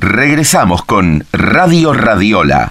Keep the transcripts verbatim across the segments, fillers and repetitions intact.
Regresamos con Radio Radiola.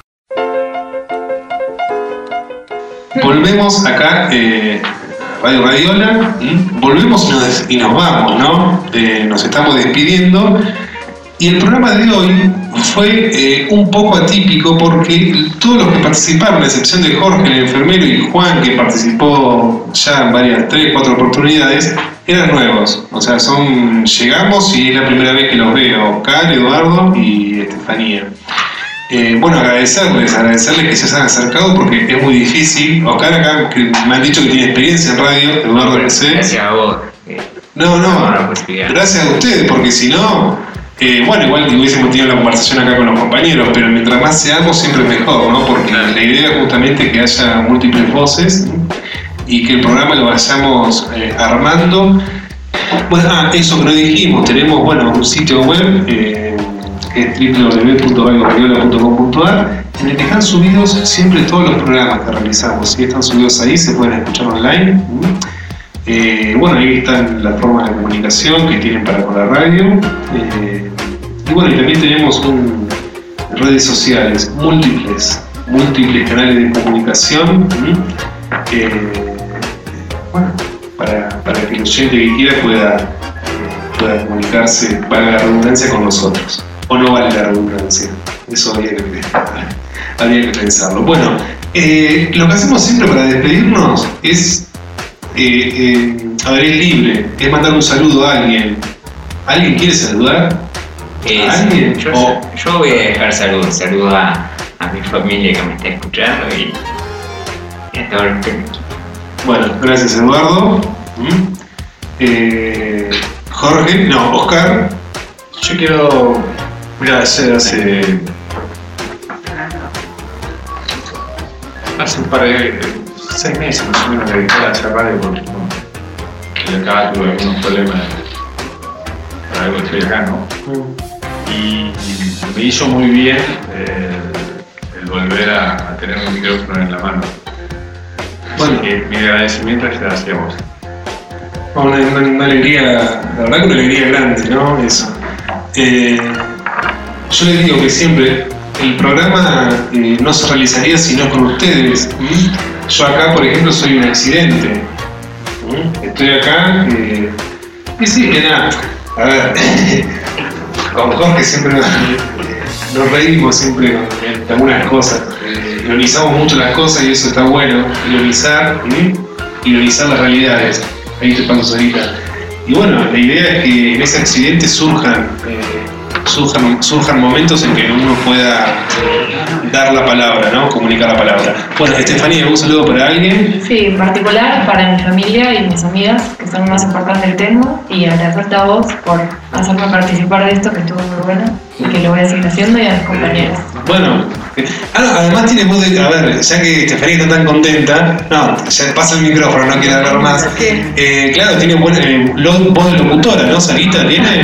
Volvemos acá, eh, Radio Radiola, ¿m? volvemos y nos, y nos vamos, ¿no? Eh, nos estamos despidiendo. Y el programa de hoy fue eh, un poco atípico porque todos los que participaron, a excepción de Jorge, el enfermero, y Juan, que participó ya en varias, tres, cuatro oportunidades, eran nuevos. O sea, son llegamos y es la primera vez que los veo, Oscar, Eduardo y Estefanía. Eh, bueno, agradecerles, agradecerles que se hayan acercado porque es muy difícil. Oscar acá, que me han dicho que tiene experiencia en radio, Eduardo no sé. Gracias a vos. No, no, gracias a ustedes, porque si no... Eh, bueno, igual hubiésemos tenido la conversación acá con los compañeros, pero mientras más seamos siempre mejor, ¿no? Porque la idea es justamente que haya múltiples voces y que el programa lo vayamos eh, armando. Bueno, ah, eso que no dijimos, tenemos, bueno, un sitio web eh, que es doble u doble u doble u punto radio radiola punto com punto a r en el que están subidos siempre todos los programas que realizamos. Si están subidos ahí, se pueden escuchar online. Eh, bueno, ahí están las formas de comunicación que tienen para con la radio. Eh, y bueno, y también tenemos un, redes sociales, múltiples, múltiples canales de comunicación. Eh, bueno, para, para que el oyente que quiera pueda, eh, pueda comunicarse, valga la redundancia, con nosotros. O no vale la redundancia. Eso habría que, habría que pensarlo. Bueno, eh, lo que hacemos siempre para despedirnos es... Eh, eh, a ver, es libre, es mandar un saludo a alguien. ¿Alguien quiere saludar? Eh, ¿A alguien? Yo, o... yo voy a dejar saludos, saludos a, a mi familia que me está escuchando y, y a todos los que me quieren. Bueno, gracias Eduardo. ¿Mm? Eh, Jorge, no, Oscar. Yo quiero, mira, hace, hace, hace un par de... seis meses más o menos me dediqué a hacer radio porque no, que acá tuve algunos problemas para algo estoy acá, ¿no? Y, y me hizo muy bien eh, el volver a, a tener un micrófono en la mano. Bueno, así que mi agradecimiento es hacia vos. Una, una, una alegría, la verdad que una alegría grande, ¿no? Eso. Eh, yo les digo que siempre el programa eh, no se realizaría si no con ustedes. ¿Mm? Yo acá, por ejemplo, soy un accidente. ¿Mm? Estoy acá eh, y sí, que nada, a ver, con Jorge siempre nos, nos reímos siempre con algunas cosas. Eh, ironizamos mucho las cosas y eso está bueno, ironizar, ¿sí? Ironizar las realidades. Ahí te paso solita. Y bueno, la idea es que en ese accidente surjan, eh, surjan, surjan momentos en que uno pueda dar la palabra, ¿no? Comunicar la palabra. Bueno, Estefanía, ¿un saludo para alguien? Sí, en particular para mi familia y mis amigas, que son más importantes del tema, y agradecerte a vos por hacerme participar de esto, que estuvo muy bueno, y que lo voy a seguir haciendo, y a mis compañeros. Bueno, ah, no, además tiene voz de... A ver, ya que Estefanía está tan contenta, no, ya pasa el micrófono, no quiere hablar más. Eh, claro, tiene buena, eh, voz de locutora, ¿no? Sarita, ¿tiene?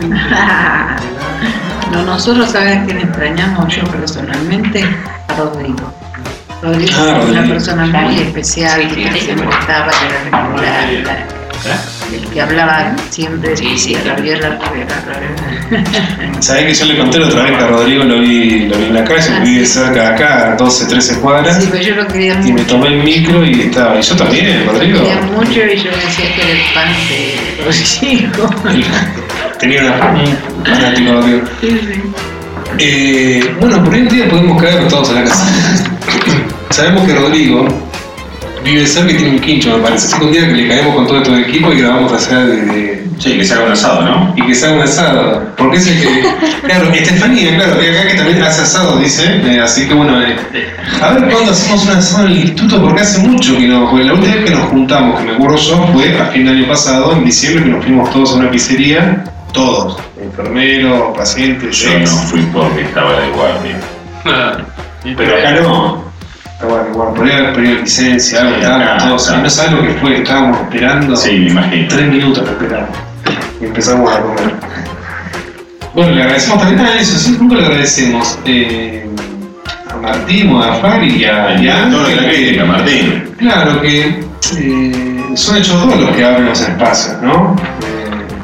No, nosotros sabemos quién extrañamos, yo personalmente, a Rodrigo. Rodrigo ah, es una Rodrigo. persona muy especial, que siempre estaba, que era regular, el que hablaba siempre, decía la viola, la viola. Sabés que yo le conté la otra vez que a Rodrigo lo vi, lo vi en la calle, Ah, vive sí. cerca de acá, doce, trece cuadras. Sí, pero yo lo quería Y me mucho. tomé el micro y estaba. Y yo también, Lo Rodrigo. quería mucho y yo decía que era el fan de Rodrigo. Tenía una, un fanático de Rodrigo. Sí, sí. Eh, bueno, por ahí un día podemos caer todos a la casa. Sabemos que Rodrigo vive cerca y tiene un quincho, me parece. Así que un día que le caemos con todo este equipo y que vamos a hacer de, de... Sí, que se haga un asado, ¿no? Y que se haga un asado. Porque es el que... Claro, Estefanía, claro, que acá que también hace asado, dice. Eh, así que bueno, eh, a ver cuándo hacemos un asado en el instituto, porque hace mucho que no... Porque la última vez que nos juntamos, que me acuerdo yo, fue a fin de año pasado, en diciembre, que nos fuimos todos a una pizzería. Todos. Enfermeros, pacientes, Yo no fui porque estaba de guardia. Pero acá no. Estaba igual, por ahí pedí licencia, algo, Sí, estábamos acá, todos. acá. No sabes lo que fue, estábamos esperando. Sí, me imagino. Tres minutos que esperamos. Y empezamos a comer. Bueno, le agradecemos también a eso, sí, nunca le agradecemos. Eh, a Martín, a Fari y a, y a Todo Ángel, la que- crítica, Martín. Claro que eh, son ellos dos los que abren los espacios, ¿no? Eh,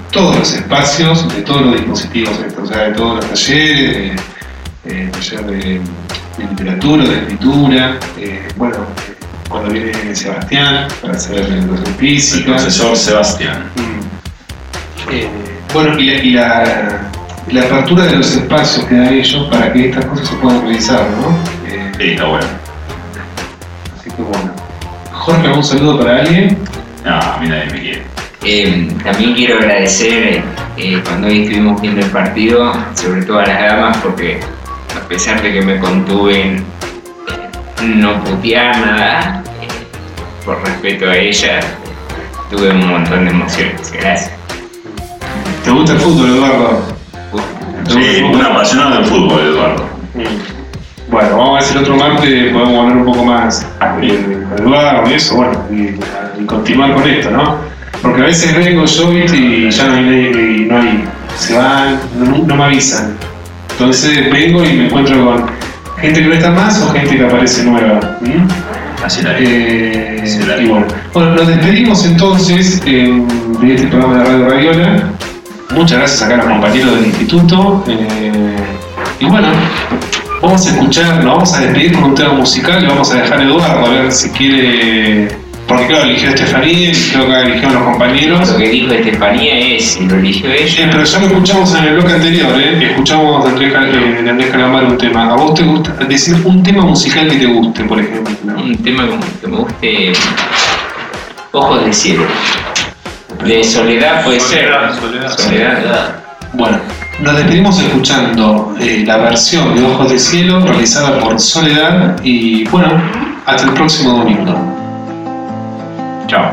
todos los espacios, de todos los dispositivos estos, o sea, de todos los talleres, de, eh, taller de, de literatura, de escritura, eh, bueno, eh, cuando viene Sebastián para hacer educación física. El profesor Sebastián. Mm. Eh, bueno, y, la, y la, la apertura de los espacios que dan ellos para que estas cosas se puedan realizar, ¿no? Eh, Sí, está bueno. así que bueno. Jorge, ¿algún saludo para alguien? No, a mí nadie me quiere. Eh, también quiero agradecer eh, cuando hoy estuvimos viendo el partido, sobre todo a las damas, porque a pesar de que me contuve en eh, no putear nada, eh, por respeto a ellas, tuve un montón de emociones. Gracias. ¿Te gusta el fútbol, Eduardo? Sí, un apasionado del fútbol, Eduardo. Bueno, vamos a ver si el otro martes podemos hablar un poco más de Eduardo y eso, bueno, y, y continuar con esto, ¿no? Porque a veces vengo yo, ¿viste? Y ya no hay nadie, y no hay, se van, no, no me avisan. Entonces vengo y me encuentro con gente que no está más o gente que aparece nueva. ¿Mm? Así la Eh, Sí, la y bueno. bueno, nos despedimos entonces eh, de este programa de Radio Radiola. Muchas gracias acá a los compañeros del instituto. Eh, y bueno, vamos a escuchar, nos vamos a despedir con un tema musical. Le vamos a dejar a Eduardo a ver si quiere. Porque claro, eligió a Estefanía, eligió acá, eligió a los compañeros. Lo que dijo Estefanía es, si lo eligió Sí, ella, pero ya lo escuchamos en el bloque anterior, ¿eh? Escuchamos de Andrés, Cal- eh, de Andrés Calamar un tema. ¿A vos te gusta decir un tema musical que te guste, por ejemplo? un tema como que me guste, Ojos de Cielo. De Soledad puede Soledad, ser. Soledad. Soledad. Bueno, nos despedimos escuchando eh, la versión de Ojos de Cielo realizada por Soledad y bueno, hasta el próximo domingo. Chao.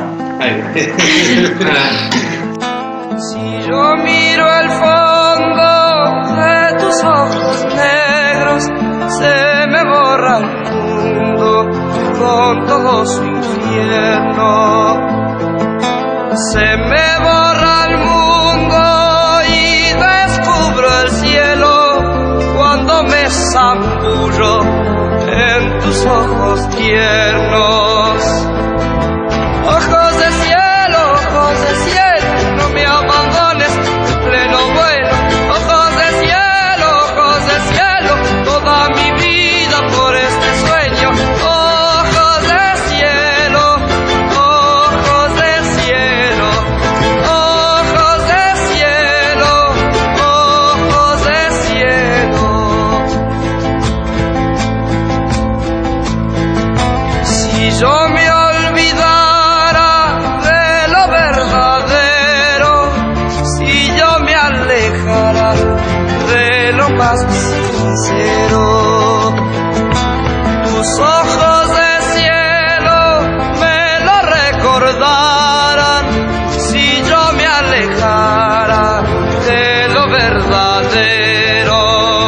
Si yo miro al fondo de tus ojos negros, se me borra el mundo con todo su infierno. Se me borra el mundo y descubro el cielo cuando me zambullo en tus ojos tiernos. Ojos de cielo, ojos de cielo, no me abandones en pleno vuelo. Ojos de cielo, ojos de cielo, toda mi vida por este sueño. Ojos de cielo, ojos de cielo, ojos de cielo, ojos de cielo. Si yo me de lo más sincero, tus ojos de cielo me lo recordarán si yo me alejara de lo verdadero.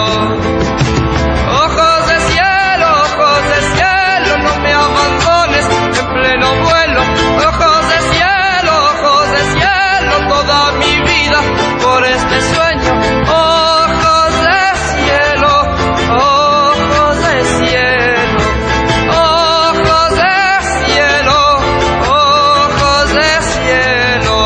Ojos de cielo, ojos de cielo, no me abandones en pleno vuelo. Ojos de cielo, ojos de cielo, toda mi vida por este sueño. Ojos de cielo, ojos de cielo, ojos de cielo, ojos de cielo.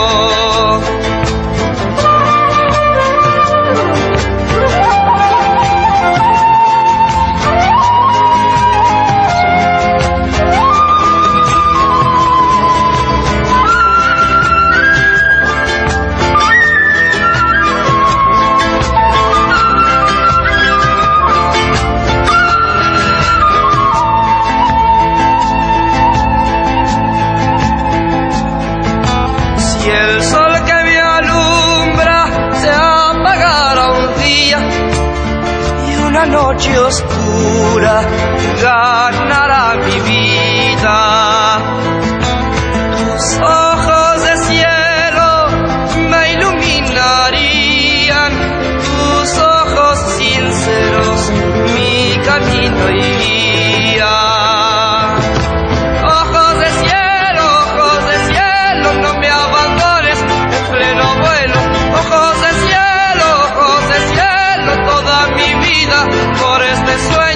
Si el sol que me alumbra se apagara un día y una noche oscura ganará mi vida, tus ojos de cielo me iluminarían, tus ojos sinceros mi camino iría. Ojos de cielo, ojos de cielo, no me abandones en pleno vuelo. Ojos de cielo, ojos de cielo, toda mi vida por este sueño.